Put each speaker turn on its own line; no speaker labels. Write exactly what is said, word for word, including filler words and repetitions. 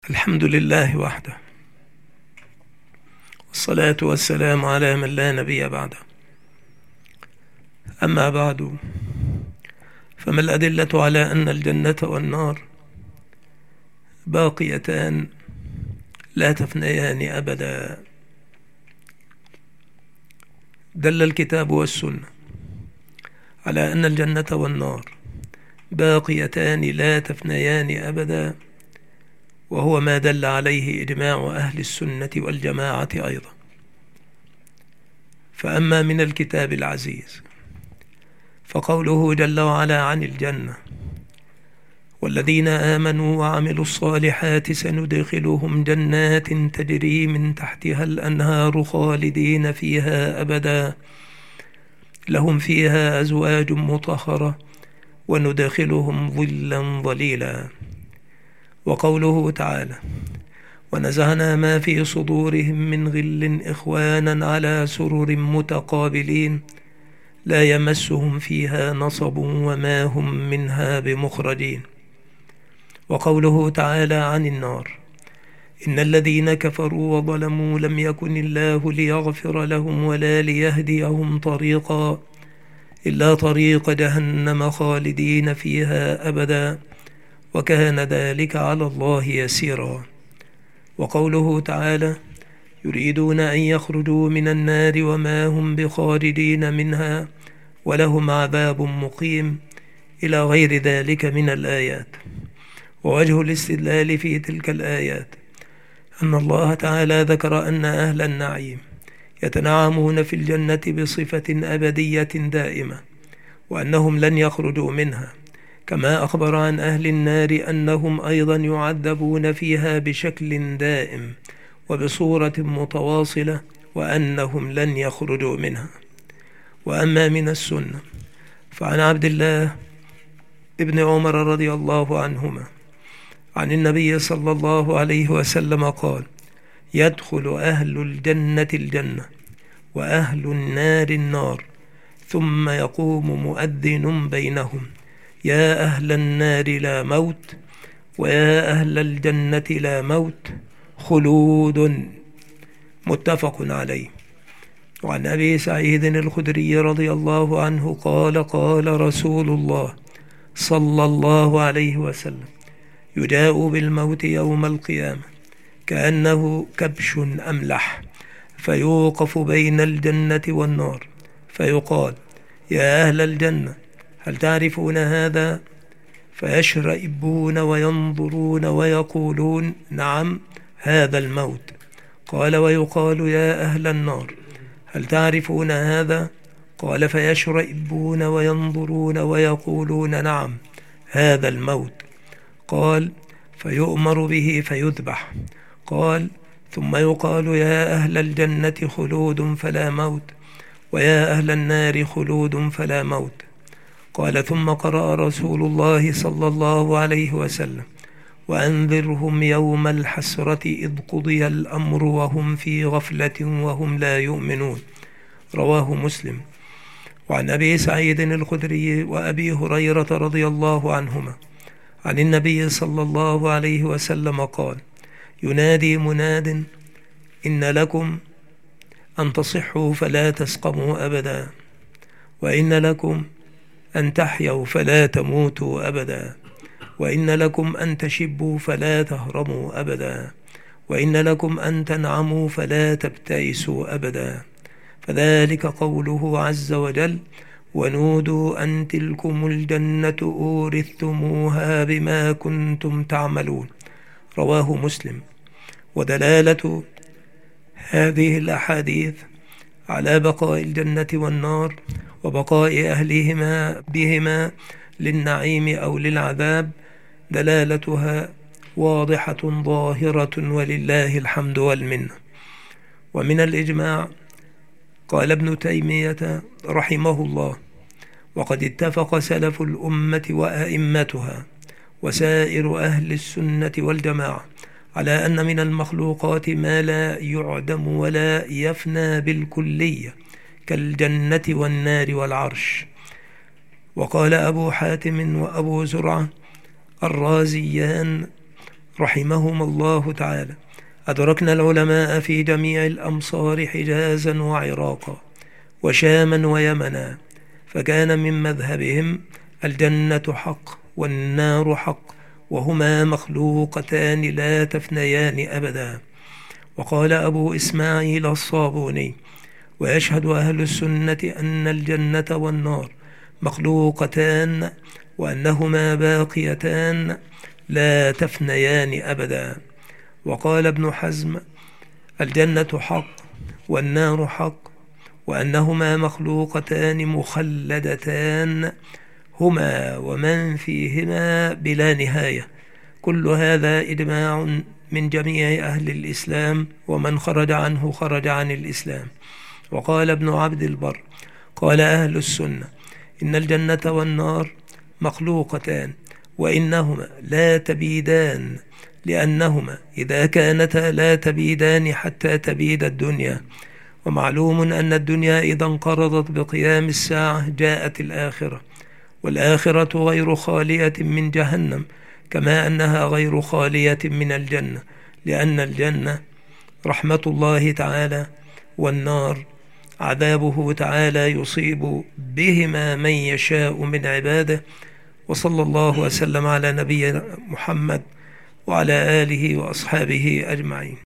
الحمد لله وحده، والصلاة والسلام على من لا نبي بعده. أما بعد، فما الأدلة على أن الجنة والنار باقيتان لا تفنيان أبدا؟ دل الكتاب والسنة على أن الجنة والنار باقيتان لا تفنيان أبدا، وهو ما دل عليه إجماع أهل السنة والجماعة أيضا. فأما من الكتاب العزيز فقوله جل وعلا عن الجنة: والذين آمنوا وعملوا الصالحات سندخلهم جنات تجري من تحتها الأنهار خالدين فيها أبدا لهم فيها أزواج مطهرة وندخلهم ظلا ظليلا. وقوله تعالى: ونزعنا ما في صدورهم من غل إخوانا على سرر متقابلين لا يمسهم فيها نصب وما هم منها بمخرجين. وقوله تعالى عن النار: إن الذين كفروا وظلموا لم يكن الله ليغفر لهم ولا ليهديهم طريقا إلا طريق جهنم خالدين فيها أبدا وكان ذلك على الله يسيرا. وقوله تعالى: يريدون أن يخرجوا من النار وما هم بخارجين منها ولهم عذاب مقيم، إلى غير ذلك من الآيات. ووجه الاستدلال في تلك الآيات أن الله تعالى ذكر أن أهل النعيم يتنعمون في الجنة بصفة أبدية دائمة، وأنهم لن يخرجوا منها، كما أخبر عن أهل النار أنهم أيضا يعذبون فيها بشكل دائم وبصورة متواصلة وأنهم لن يخرجوا منها. وأما من السنة فعن عبد الله ابن عمر رضي الله عنهما عن النبي صلى الله عليه وسلم قال: يدخل أهل الجنة الجنة وأهل النار النار، ثم يقوم مؤذن بينهم: يا أهل النار لا موت، ويا أهل الجنة لا موت، خلود. متفق عليه. وعن أبي سعيد الخدري رضي الله عنه قال: قال رسول الله صلى الله عليه وسلم: يجاء بالموت يوم القيامة كأنه كبش أملح، فيوقف بين الجنة والنار، فيقال: يا أهل الجنة هل تعرفون هذا؟ فيشرئبون وينظرون ويقولون: نعم، هذا الموت. قال: ويقال: يا أهل النار هل تعرفون هذا؟ قال: فيشرئبون وينظرون ويقولون: نعم، هذا الموت. قال: فيؤمر به فيذبح. قال: ثم يقال: يا أهل الجنة خلود فلا موت، ويا أهل النار خلود فلا موت. قال: ثم قرأ رسول الله صلى الله عليه وسلم: وأنذرهم يوم الحسرة إذ قضي الأمر وهم في غفلة وهم لا يؤمنون. رواه مسلم. وعن أبي سعيد الخدري وأبي هريرة رضي الله عنهما عن النبي صلى الله عليه وسلم قال: ينادي مناد: إن لكم أن تصحوا فلا تسقموا أبدا، وإن لكم أن تحيوا فلا تموتوا أبدا، وإن لكم أن تشبوا فلا تهرموا أبدا، وإن لكم أن تنعموا فلا تبتئسوا أبدا. فذلك قوله عز وجل: ونودوا أن تلكم الجنة أورثتموها بما كنتم تعملون. رواه مسلم. ودلالة هذه الأحاديث على بقاء الجنة والنار وبقاء أهلهما بهما للنعيم أو للعذاب دلالتها واضحة ظاهرة، ولله الحمد والمنة. ومن الإجماع قال ابن تيمية رحمه الله: وقد اتفق سلف الأمة وأئمتها وسائر أهل السنة والجماعة على أن من المخلوقات ما لا يعدم ولا يفنى بالكلية كالجنة والنار والعرش. وقال أبو حاتم وأبو زرعة الرازيان رحمهم الله تعالى أدركنا العلماء في جميع الأمصار حجازا وعراقا وشاما ويمنا، فكان من مذهبهم الجنة حق والنار حق، وهما مخلوقتان لا تفنيان أبدا. وقال أبو إسماعيل الصابوني: ويشهد أهل السنة أن الجنة والنار مخلوقتان وأنهما باقيتان لا تفنيان أبدا. وقال ابن حزم: الجنة حق والنار حق، وأنهما مخلوقتان مخلدتان هما ومن فيهما بلا نهاية. كل هذا إجماع من جميع أهل الإسلام، ومن خرج عنه خرج عن الإسلام. وقال ابن عبد البر: قال أهل السنة إن الجنة والنار مخلوقتان وإنهما لا تبيدان، لأنهما إذا كانتا لا تبيدان حتى تبيد الدنيا. ومعلوم أن الدنيا إذا انقرضت بقيام الساعة جاءت الآخرة، والآخرة غير خالية من جهنم، كما أنها غير خالية من الجنة، لأن الجنة رحمة الله تعالى، والنار عذابه تعالى يصيب بهما من يشاء من عباده. وصلى الله وسلم على نبينا محمد وعلى آله وأصحابه أجمعين.